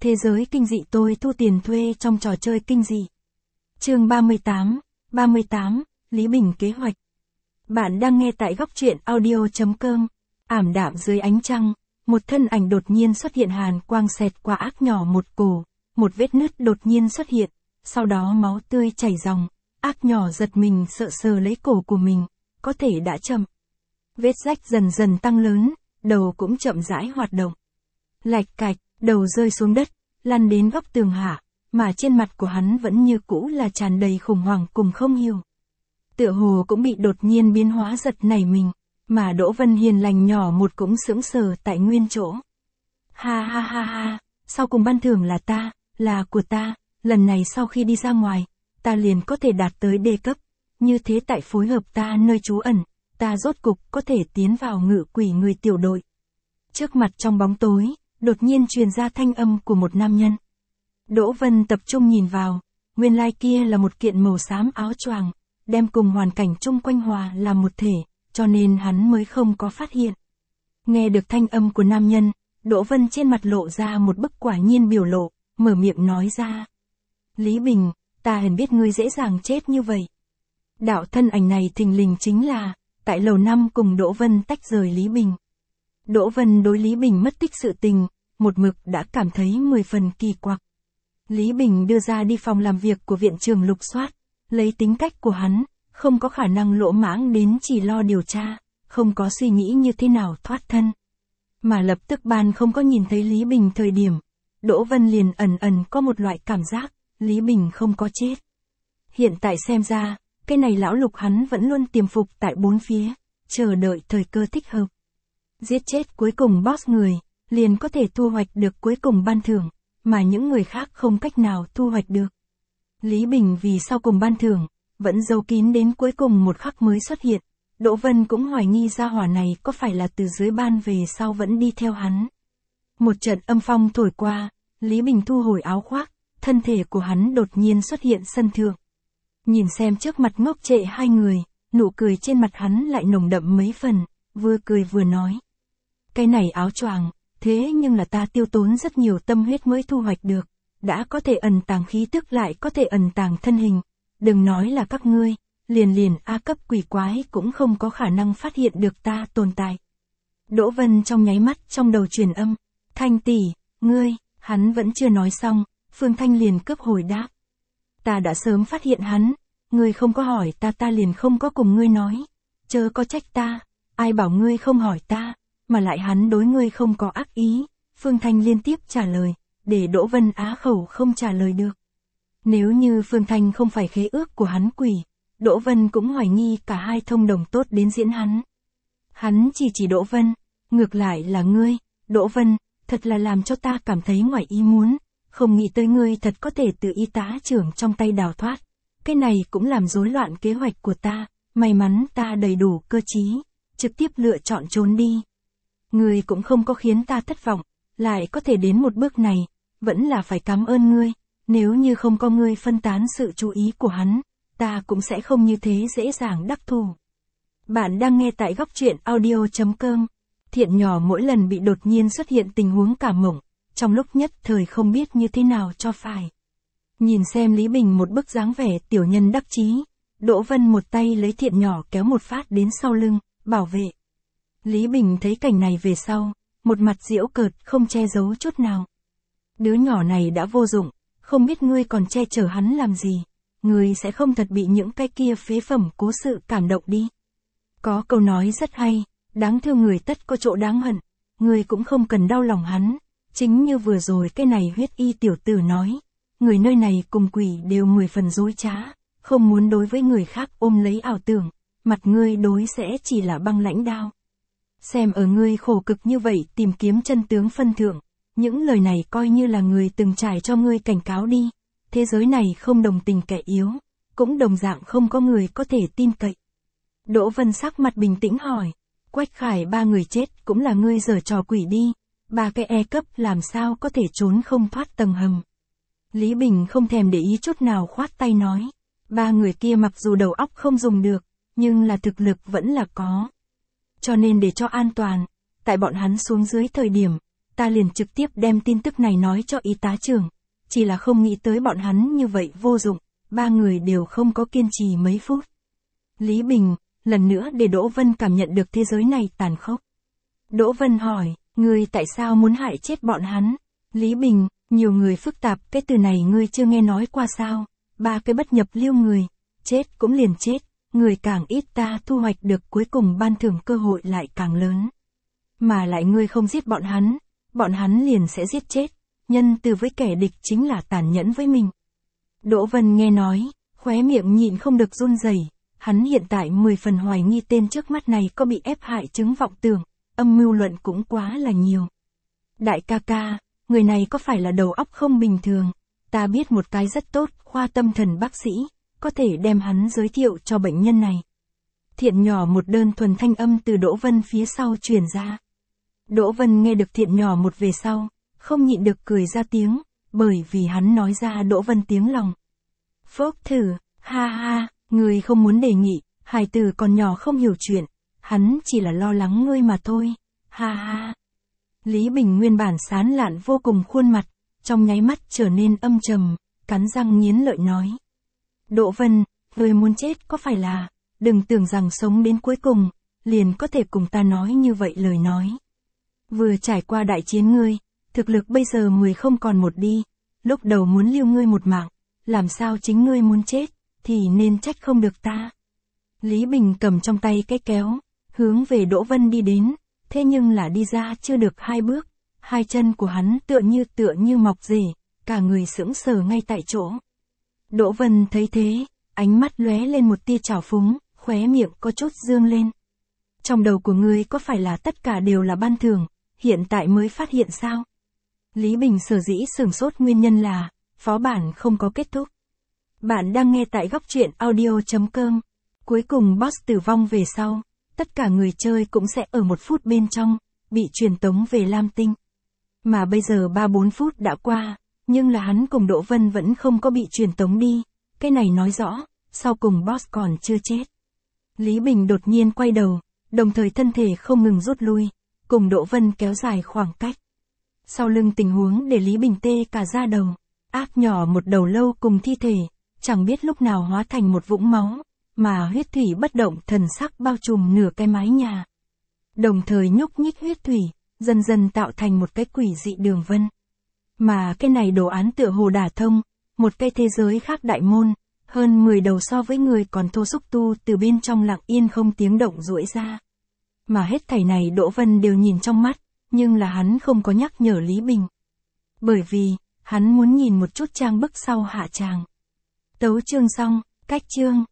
Thế giới kinh dị tôi thu tiền thuê trong trò chơi kinh dị. Chương 38, Lý Bình kế hoạch. Bạn đang nghe tại góc truyện audio.com. Ảm đạm dưới ánh trăng, một thân ảnh đột nhiên xuất hiện, hàn quang xẹt qua ác nhỏ một cổ, một vết nứt đột nhiên xuất hiện, sau đó máu tươi chảy ròng, ác nhỏ giật mình sợ sờ lấy cổ của mình, có thể đã chậm. Vết rách dần dần tăng lớn, đầu cũng chậm rãi hoạt động. Lạch cạch, đầu rơi xuống đất, lăn đến góc tường hạ, mà trên mặt của hắn vẫn như cũ là tràn đầy khủng hoảng cùng không hiểu. Tựa hồ cũng bị đột nhiên biến hóa giật nảy mình, mà Đỗ Vân hiền lành nhỏ một cũng sững sờ tại nguyên chỗ. Ha ha ha ha, sau cùng ban thưởng là ta, là của ta, lần này sau khi đi ra ngoài, ta liền có thể đạt tới D cấp, như thế tại phối hợp ta nơi trú ẩn, ta rốt cục có thể tiến vào ngự quỷ người tiểu đội. Trước mặt trong bóng tối, đột nhiên truyền ra thanh âm của một nam nhân. Đỗ Vân tập trung nhìn vào, nguyên lai kia là một kiện màu xám áo choàng, đem cùng hoàn cảnh chung quanh hòa làm một thể, cho nên hắn mới không có phát hiện. Nghe được thanh âm của nam nhân, Đỗ Vân trên mặt lộ ra một bức quả nhiên biểu lộ, mở miệng nói ra. Lý Bình, ta hẳn biết ngươi dễ dàng chết như vậy. Đạo thân ảnh này thình lình chính là, tại lầu 5 cùng Đỗ Vân tách rời Lý Bình. Đỗ Vân đối Lý Bình mất tích sự tình, một mực đã cảm thấy 10 phần kỳ quặc. Lý Bình đưa ra đi phòng làm việc của viện trưởng lục soát, lấy tính cách của hắn, không có khả năng lỗ mãng đến chỉ lo điều tra, không có suy nghĩ như thế nào thoát thân. Mà lập tức ban không có nhìn thấy Lý Bình thời điểm, Đỗ Vân liền ẩn ẩn có một loại cảm giác, Lý Bình không có chết. Hiện tại xem ra, cái này lão lục hắn vẫn luôn tiềm phục tại bốn phía, chờ đợi thời cơ thích hợp. Giết chết cuối cùng boss người, liền có thể thu hoạch được cuối cùng ban thưởng, mà những người khác không cách nào thu hoạch được. Lý Bình vì sau cùng ban thưởng, vẫn giấu kín đến cuối cùng một khắc mới xuất hiện. Đỗ Vân cũng hoài nghi gia hỏa này có phải là từ dưới ban về sau vẫn đi theo hắn. Một trận âm phong thổi qua, Lý Bình thu hồi áo khoác, thân thể của hắn đột nhiên xuất hiện sân thượng. Nhìn xem trước mặt ngốc trệ hai người, nụ cười trên mặt hắn lại nồng đậm mấy phần, vừa cười vừa nói. Cái này áo choàng, thế nhưng là ta tiêu tốn rất nhiều tâm huyết mới thu hoạch được, đã có thể ẩn tàng khí tức lại có thể ẩn tàng thân hình. Đừng nói là các ngươi, liền A cấp quỷ quái cũng không có khả năng phát hiện được ta tồn tại. Đỗ Vân trong nháy mắt trong đầu truyền âm, Thanh tỷ, ngươi, hắn vẫn chưa nói xong, Phương Thanh liền cướp hồi đáp. Ta đã sớm phát hiện hắn, ngươi không có hỏi ta liền không có cùng ngươi nói, chớ có trách ta, ai bảo ngươi không hỏi ta, mà lại hắn đối ngươi không có ác ý, Phương Thanh liên tiếp trả lời, để Đỗ Vân á khẩu không trả lời được. Nếu như Phương Thanh không phải khế ước của hắn quỷ, Đỗ Vân cũng hoài nghi cả hai thông đồng tốt đến diễn hắn. Hắn chỉ Đỗ Vân, ngược lại là ngươi, Đỗ Vân, thật là làm cho ta cảm thấy ngoài ý muốn, không nghĩ tới ngươi thật có thể từ y tá trưởng trong tay đào thoát. Cái này cũng làm rối loạn kế hoạch của ta, may mắn ta đầy đủ cơ trí, trực tiếp lựa chọn trốn đi. Ngươi cũng không có khiến ta thất vọng, lại có thể đến một bước này, vẫn là phải cảm ơn ngươi. Nếu như không có ngươi phân tán sự chú ý của hắn, ta cũng sẽ không như thế dễ dàng đắc thủ. Bạn đang nghe tại góc truyện audio.com. Thiện nhỏ mỗi lần bị đột nhiên xuất hiện tình huống cảm mộng, trong lúc nhất thời không biết như thế nào cho phải. Nhìn xem Lý Bình một bức dáng vẻ tiểu nhân đắc chí, Đỗ Vân một tay lấy Thiện nhỏ kéo một phát đến sau lưng, bảo vệ. Lý Bình thấy cảnh này về sau, một mặt giễu cợt không che giấu chút nào. Đứa nhỏ này đã vô dụng. Không biết ngươi còn che chở hắn làm gì, ngươi sẽ không thật bị những cái kia phế phẩm cố sự cảm động đi. Có câu nói rất hay, đáng thương người tất có chỗ đáng hận, ngươi cũng không cần đau lòng hắn, chính như vừa rồi cái này huyết y tiểu tử nói, người nơi này cùng quỷ đều 10 phần dối trá, không muốn đối với người khác ôm lấy ảo tưởng, mặt ngươi đối sẽ chỉ là băng lãnh đao. Xem ở ngươi khổ cực như vậy tìm kiếm chân tướng phân thượng. Những lời này coi như là người từng trải cho ngươi cảnh cáo đi, thế giới này không đồng tình kẻ yếu, cũng đồng dạng không có người có thể tin cậy. Đỗ Vân sắc mặt bình tĩnh hỏi, Quách Khải ba người chết cũng là ngươi giở trò quỷ đi, ba cái E cấp làm sao có thể trốn không thoát tầng hầm. Lý Bình không thèm để ý chút nào khoát tay nói, ba người kia mặc dù đầu óc không dùng được, nhưng là thực lực vẫn là có. Cho nên để cho an toàn, tại bọn hắn xuống dưới thời điểm, ta liền trực tiếp đem tin tức này nói cho y tá trưởng. Chỉ là không nghĩ tới bọn hắn như vậy vô dụng, 3 người đều không có kiên trì mấy phút. Lý Bình, lần nữa để Đỗ Vân cảm nhận được thế giới này tàn khốc. Đỗ Vân hỏi, ngươi tại sao muốn hại chết bọn hắn? Lý Bình, nhiều người phức tạp, cái từ này ngươi chưa nghe nói qua sao? 3 cái bất nhập lưu người, chết cũng liền chết, người càng ít ta thu hoạch được cuối cùng ban thưởng cơ hội lại càng lớn. Mà lại ngươi không giết bọn hắn liền sẽ giết chết, nhân từ với kẻ địch chính là tàn nhẫn với mình. Đỗ Vân nghe nói, khóe miệng nhịn không được run rẩy. Hắn hiện tại 10 phần hoài nghi tên trước mắt này có bị ép hại chứng vọng tưởng, âm mưu luận cũng quá là nhiều. Đại ca ca, người này có phải là đầu óc không bình thường? Ta biết một cái rất tốt, khoa tâm thần bác sĩ, có thể đem hắn giới thiệu cho bệnh nhân này. Thiện nhỏ một đơn thuần thanh âm từ Đỗ Vân phía sau truyền ra. Đỗ Vân nghe được Thiện nhỏ một về sau, không nhịn được cười ra tiếng, bởi vì hắn nói ra Đỗ Vân tiếng lòng. Phốc thử, ha ha, ngươi không muốn đề nghị, hài tử còn nhỏ không hiểu chuyện, hắn chỉ là lo lắng ngươi mà thôi, ha ha. Lý Bình nguyên bản sán lạn vô cùng khuôn mặt, trong nháy mắt trở nên âm trầm, cắn răng nghiến lợi nói. Đỗ Vân, ngươi muốn chết có phải là, đừng tưởng rằng sống đến cuối cùng, liền có thể cùng ta nói như vậy lời nói. Vừa trải qua đại chiến ngươi, thực lực bây giờ 10 không còn một đi, lúc đầu muốn lưu ngươi một mạng, làm sao chính ngươi muốn chết, thì nên trách không được ta. Lý Bình cầm trong tay cái kéo, hướng về Đỗ Vân đi đến, thế nhưng là đi ra chưa được 2 bước, 2 chân của hắn tựa như mọc rễ, cả người sững sờ ngay tại chỗ. Đỗ Vân thấy thế, ánh mắt lóe lên một tia trào phúng, khóe miệng có chút dương lên. Trong đầu của ngươi có phải là tất cả đều là ban thưởng, hiện tại mới phát hiện sao? Lý Bình sở dĩ sửng sốt nguyên nhân là, phó bản không có kết thúc. Bạn đang nghe tại góc truyện audio.com. Cuối cùng boss tử vong về sau, tất cả người chơi cũng sẽ ở 1 phút bên trong, bị truyền tống về Lam Tinh. Mà bây giờ 3-4 phút đã qua, nhưng là hắn cùng Đỗ Vân vẫn không có bị truyền tống đi, cái này nói rõ, sau cùng boss còn chưa chết. Lý Bình đột nhiên quay đầu, đồng thời thân thể không ngừng rút lui, cùng Đỗ Vân kéo dài khoảng cách. Sau lưng tình huống để Lý Bình tê cả da đầu, ác nhỏ một đầu lâu cùng thi thể, chẳng biết lúc nào hóa thành một vũng máu, mà huyết thủy bất động thần sắc bao trùm nửa cái mái nhà. Đồng thời nhúc nhích huyết thủy, dần dần tạo thành một cái quỷ dị đường vân. Mà cái này đồ án tựa hồ đả thông, một cái thế giới khác đại môn, hơn 10 đầu so với người còn thô xúc tu từ bên trong lặng yên không tiếng động duỗi ra. Mà hết thảy này Đỗ Vân đều nhìn trong mắt, nhưng là hắn không có nhắc nhở Lý Bình. Bởi vì, hắn muốn nhìn một chút trang bức sau hạ tràng. Tấu chương xong, cách chương.